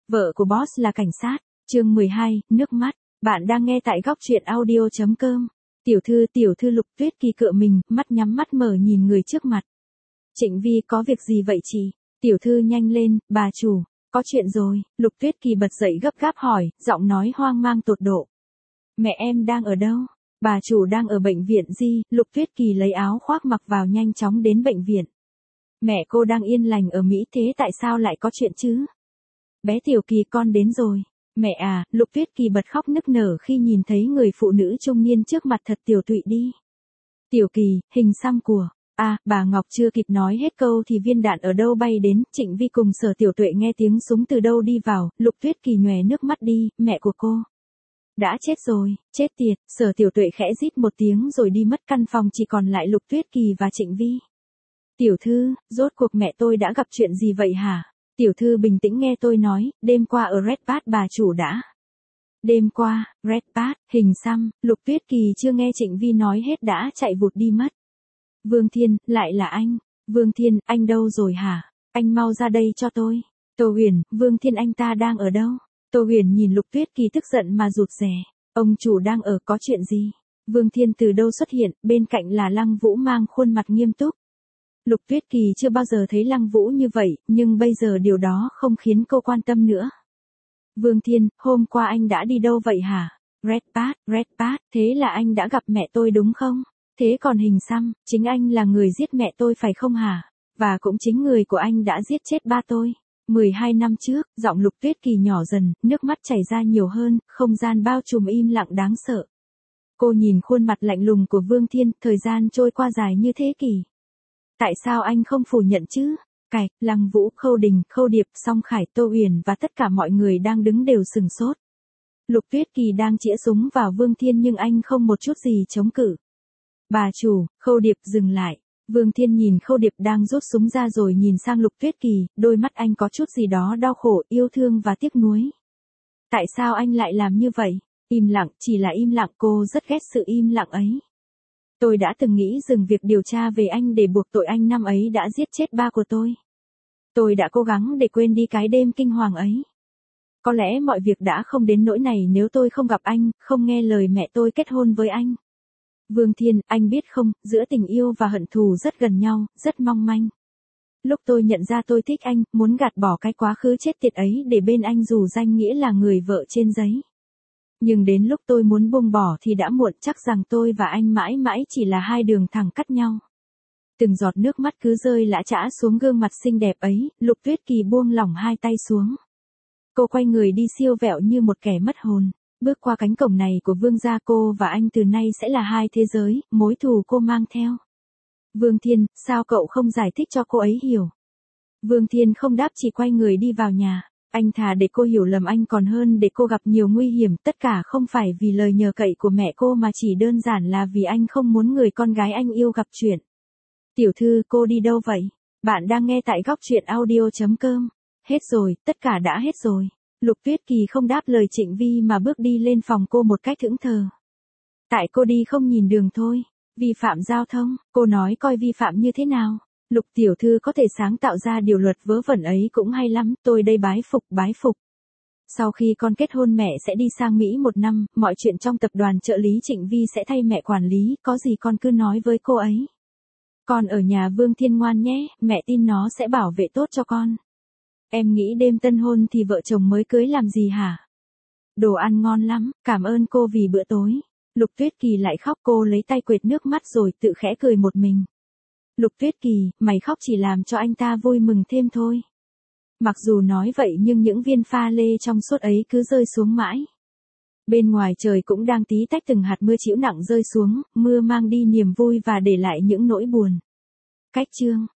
Vợ của boss là cảnh sát. Chương 12, nước mắt. Bạn đang nghe tại góc truyện audio.com. Tiểu thư Lục Tuyết Kỳ cựa mình, mắt nhắm mắt mở nhìn người trước mặt. Trịnh Vi, có việc gì vậy chị? Tiểu thư nhanh lên, bà chủ. Có chuyện rồi. Lục Tuyết Kỳ bật dậy gấp gáp hỏi, giọng nói hoang mang tột độ. Mẹ em đang ở đâu? Bà chủ đang ở bệnh viện Di. Lục Tuyết Kỳ lấy áo khoác mặc vào nhanh chóng đến bệnh viện. Mẹ cô đang yên lành ở Mỹ, thế tại sao lại có chuyện chứ? Bé Tiểu Kỳ, con đến rồi. Mẹ à, Lục Tuyết Kỳ bật khóc nức nở khi nhìn thấy người phụ nữ trung niên trước mặt thật tiểu tụy đi. Tiểu Kỳ, hình xăm của... bà Ngọc chưa kịp nói hết câu thì viên đạn ở đâu bay đến. Trịnh Vi cùng Sở Tiểu Tuệ nghe tiếng súng từ đâu đi vào. Lục Tuyết Kỳ nhòe nước mắt đi, mẹ của cô đã chết rồi, chết tiệt. Sở Tiểu Tuệ khẽ rít một tiếng rồi đi mất, căn phòng chỉ còn lại Lục Tuyết Kỳ và Trịnh Vi. Tiểu thư, rốt cuộc mẹ tôi đã gặp chuyện gì vậy hả? Tiểu thư bình tĩnh nghe tôi nói, đêm qua ở Red Bat bà chủ đã... Đêm qua, Red Bat, hình xăm. Lục Tuyết Kỳ chưa nghe Trịnh Vi nói hết đã chạy vụt đi mất. Vương Thiên, lại là anh. Vương Thiên, anh đâu rồi hả? Anh mau ra đây cho tôi. Tô Huyền, Vương Thiên anh ta đang ở đâu? Tô Huyền nhìn Lục Tuyết Kỳ tức giận mà rụt rè. Ông chủ đang ở, có chuyện gì? Vương Thiên từ đâu xuất hiện, bên cạnh là Lăng Vũ mang khuôn mặt nghiêm túc. Lục Tuyết Kỳ chưa bao giờ thấy Lăng Vũ như vậy, nhưng bây giờ điều đó không khiến cô quan tâm nữa. Vương Thiên, hôm qua anh đã đi đâu vậy hả? Red Bat, thế là anh đã gặp mẹ tôi đúng không? Thế còn hình xăm, chính anh là người giết mẹ tôi phải không hả? Và cũng chính người của anh đã giết chết ba tôi. 12 năm trước, giọng Lục Tuyết Kỳ nhỏ dần, nước mắt chảy ra nhiều hơn, không gian bao trùm im lặng đáng sợ. Cô nhìn khuôn mặt lạnh lùng của Vương Thiên, thời gian trôi qua dài như thế kỷ. Tại sao anh không phủ nhận chứ? Lăng Vũ, Khâu Đình, Khâu Điệp, Song Khải, Tô Huyền và tất cả mọi người đang đứng đều sừng sốt. Lục Tuyết Kỳ đang chĩa súng vào Vương Thiên nhưng anh không một chút gì chống cự. Bà chủ, Khâu Điệp dừng lại. Vương Thiên nhìn Khâu Điệp đang rút súng ra rồi nhìn sang Lục Tuyết Kỳ, đôi mắt anh có chút gì đó đau khổ, yêu thương và tiếc nuối. Tại sao anh lại làm như vậy? Im lặng, chỉ là im lặng, cô rất ghét sự im lặng ấy. Tôi đã từng nghĩ dừng việc điều tra về anh để buộc tội anh năm ấy đã giết chết ba của tôi. Tôi đã cố gắng để quên đi cái đêm kinh hoàng ấy. Có lẽ mọi việc đã không đến nỗi này nếu tôi không gặp anh, không nghe lời mẹ tôi kết hôn với anh. Vương Thiên, anh biết không, giữa tình yêu và hận thù rất gần nhau, rất mong manh. Lúc tôi nhận ra tôi thích anh, muốn gạt bỏ cái quá khứ chết tiệt ấy để bên anh dù danh nghĩa là người vợ trên giấy. Nhưng đến lúc tôi muốn buông bỏ thì đã muộn, chắc rằng tôi và anh mãi mãi chỉ là hai đường thẳng cắt nhau. Từng giọt nước mắt cứ rơi lã chã xuống gương mặt xinh đẹp ấy, Lục Tuyết Kỳ buông lỏng hai tay xuống. Cô quay người đi siêu vẹo như một kẻ mất hồn. Bước qua cánh cổng này của Vương gia, cô và anh từ nay sẽ là hai thế giới, mối thù cô mang theo. Vương Thiên, sao cậu không giải thích cho cô ấy hiểu? Vương Thiên không đáp, chỉ quay người đi vào nhà. Anh thà để cô hiểu lầm anh còn hơn để cô gặp nhiều nguy hiểm, tất cả không phải vì lời nhờ cậy của mẹ cô mà chỉ đơn giản là vì anh không muốn người con gái anh yêu gặp chuyện. Tiểu thư, cô đi đâu vậy? Bạn đang nghe tại góc truyện audio.com. Hết rồi, tất cả đã hết rồi. Lục Tuyết Kỳ không đáp lời Trịnh Vi mà bước đi lên phòng cô một cách thẫn thờ. Tại cô đi không nhìn đường thôi. Vi phạm giao thông, cô nói coi vi phạm như thế nào. Lục tiểu thư có thể sáng tạo ra điều luật vớ vẩn ấy cũng hay lắm, tôi đây bái phục. Sau khi con kết hôn mẹ sẽ đi sang Mỹ 1 năm, mọi chuyện trong tập đoàn trợ lý Trịnh Vi sẽ thay mẹ quản lý, có gì con cứ nói với cô ấy. Con ở nhà Vương Thiên ngoan nhé, mẹ tin nó sẽ bảo vệ tốt cho con. Em nghĩ đêm tân hôn thì vợ chồng mới cưới làm gì hả? Đồ ăn ngon lắm, cảm ơn cô vì bữa tối. Lục Tuyết Kỳ lại khóc, cô lấy tay quệt nước mắt rồi tự khẽ cười một mình. Lục Tuyết Kỳ, mày khóc chỉ làm cho anh ta vui mừng thêm thôi. Mặc dù nói vậy nhưng những viên pha lê trong suốt ấy cứ rơi xuống mãi. Bên ngoài trời cũng đang tí tách từng hạt mưa trĩu nặng rơi xuống, mưa mang đi niềm vui và để lại những nỗi buồn. Cách chương